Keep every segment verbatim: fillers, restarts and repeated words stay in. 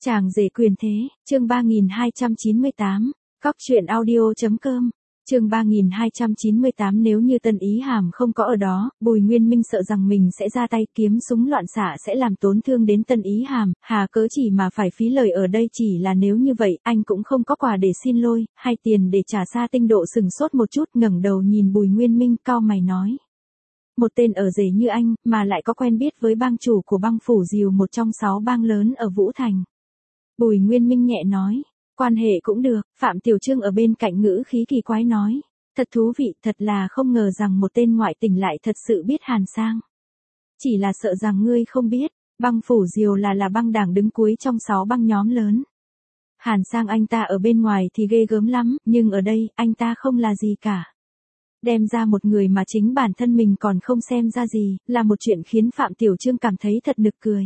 Chàng rể quyền thế, chương ba nghìn hai trăm chín mươi tám, cóc truyện audio.com, chương ba nghìn hai trăm chín mươi tám. Nếu như Tân Ý Hàm không có ở đó, Bùi Nguyên Minh sợ rằng mình sẽ ra tay kiếm súng loạn xạ sẽ làm tổn thương đến Tân Ý Hàm, hà cớ chỉ mà phải phí lời ở đây. Chỉ là nếu như vậy, anh cũng không có quà để xin lôi, hay tiền để trả. Sa Tinh Độ sừng sốt một chút, ngẩng đầu nhìn Bùi Nguyên Minh, cau mày nói. Một tên ở rể như anh, mà lại có quen biết với bang chủ của bang phủ Diều, một trong sáu bang lớn ở Vũ Thành. Bùi Nguyên Minh nhẹ nói, quan hệ cũng được. Phạm Tiểu Trương ở bên cạnh ngữ khí kỳ quái nói, thật thú vị, thật là không ngờ rằng một tên ngoại tình lại thật sự biết Hàn Sang. Chỉ là sợ rằng ngươi không biết, bang phủ Diều là là bang đảng đứng cuối trong sáu bang nhóm lớn. Hàn Sang anh ta ở bên ngoài thì ghê gớm lắm, nhưng ở đây, anh ta không là gì cả. Đem ra một người mà chính bản thân mình còn không xem ra gì, là một chuyện khiến Phạm Tiểu Trương cảm thấy thật nực cười.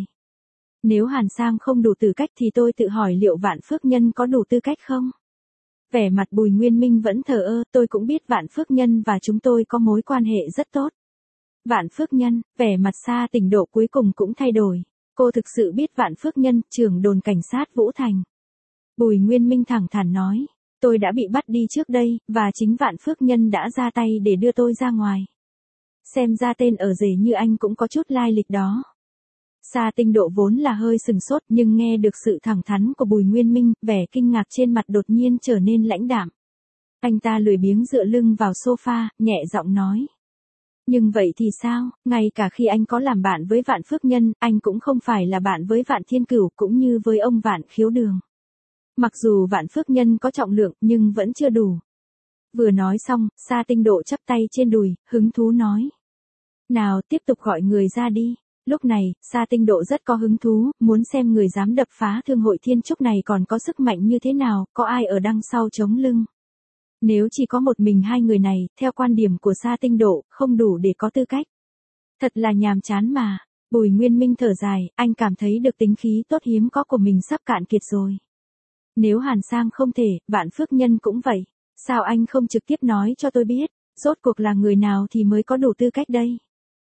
Nếu Hàn Sang không đủ tư cách thì tôi tự hỏi liệu Vạn Phước Nhân có đủ tư cách không? Vẻ mặt Bùi Nguyên Minh vẫn thờ ơ, tôi cũng biết Vạn Phước Nhân và chúng tôi có mối quan hệ rất tốt. Vạn Phước Nhân, vẻ mặt Sa Tinh Độ cuối cùng cũng thay đổi. Cô thực sự biết Vạn Phước Nhân, trưởng đồn cảnh sát Vũ Thành. Bùi Nguyên Minh thẳng thắn nói, tôi đã bị bắt đi trước đây, và chính Vạn Phước Nhân đã ra tay để đưa tôi ra ngoài. Xem ra tên ở rể như anh cũng có chút lai lịch đó. Sa Tinh Độ vốn là hơi sừng sốt, nhưng nghe được sự thẳng thắn của Bùi Nguyên Minh, vẻ kinh ngạc trên mặt đột nhiên trở nên lãnh đạm. Anh ta lười biếng dựa lưng vào sofa, nhẹ giọng nói. Nhưng vậy thì sao, ngay cả khi anh có làm bạn với Vạn Phước Nhân, anh cũng không phải là bạn với Vạn Thiên Cửu cũng như với ông Vạn Khiếu Đường. Mặc dù Vạn Phước Nhân có trọng lượng, nhưng vẫn chưa đủ. Vừa nói xong, Sa Tinh Độ chắp tay trên đùi, hứng thú nói. Nào, tiếp tục gọi người ra đi. Lúc này, Sa Tinh Độ rất có hứng thú, muốn xem người dám đập phá thương hội Thiên Trúc này còn có sức mạnh như thế nào, có ai ở đằng sau chống lưng. Nếu chỉ có một mình hai người này, theo quan điểm của Sa Tinh Độ, không đủ để có tư cách. Thật là nhàm chán mà. Bùi Nguyên Minh thở dài, anh cảm thấy được tính khí tốt hiếm có của mình sắp cạn kiệt rồi. Nếu Hàn Sang không thể, Vạn Phước Nhân cũng vậy. Sao anh không trực tiếp nói cho tôi biết, rốt cuộc là người nào thì mới có đủ tư cách đây?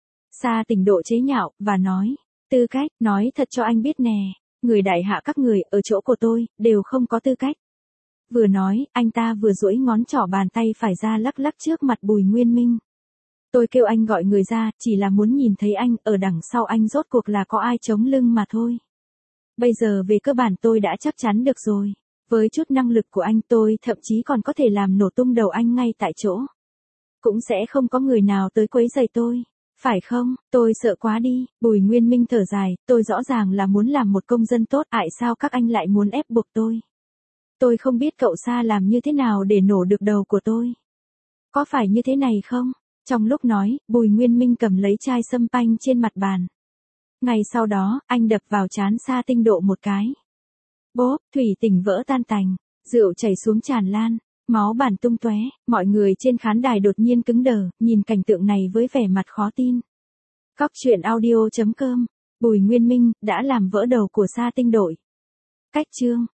Sa Tinh Độ chế nhạo, và nói, tư cách, nói thật cho anh biết nè, người đại hạ các người, ở chỗ của tôi, đều không có tư cách. Vừa nói, anh ta vừa duỗi ngón trỏ bàn tay phải ra lắc lắc trước mặt Bùi Nguyên Minh. Tôi kêu anh gọi người ra, chỉ là muốn nhìn thấy anh, ở đằng sau anh rốt cuộc là có ai chống lưng mà thôi. Bây giờ về cơ bản tôi đã chắc chắn được rồi. Với chút năng lực của anh tôi thậm chí còn có thể làm nổ tung đầu anh ngay tại chỗ. Cũng sẽ không có người nào tới quấy rầy tôi. Phải không, tôi sợ quá đi. Bùi Nguyên Minh thở dài, tôi rõ ràng là muốn làm một công dân tốt, tại sao các anh lại muốn ép buộc tôi? Tôi không biết cậu Sa làm như thế nào để nổ được đầu của tôi. Có phải như thế này không? Trong lúc nói, Bùi Nguyên Minh cầm lấy chai sâm panh trên mặt bàn. Ngay sau đó, anh đập vào trán Sa Tinh Độ một cái. Bốp, thủy tinh vỡ tan tành, rượu chảy xuống tràn lan, máu bàn tung tóe, mọi người trên khán đài đột nhiên cứng đờ, nhìn cảnh tượng này với vẻ mặt khó tin. Cóc truyện audio.com, Bùi Nguyên Minh đã làm vỡ đầu của Sa Tinh Độ. Cách chương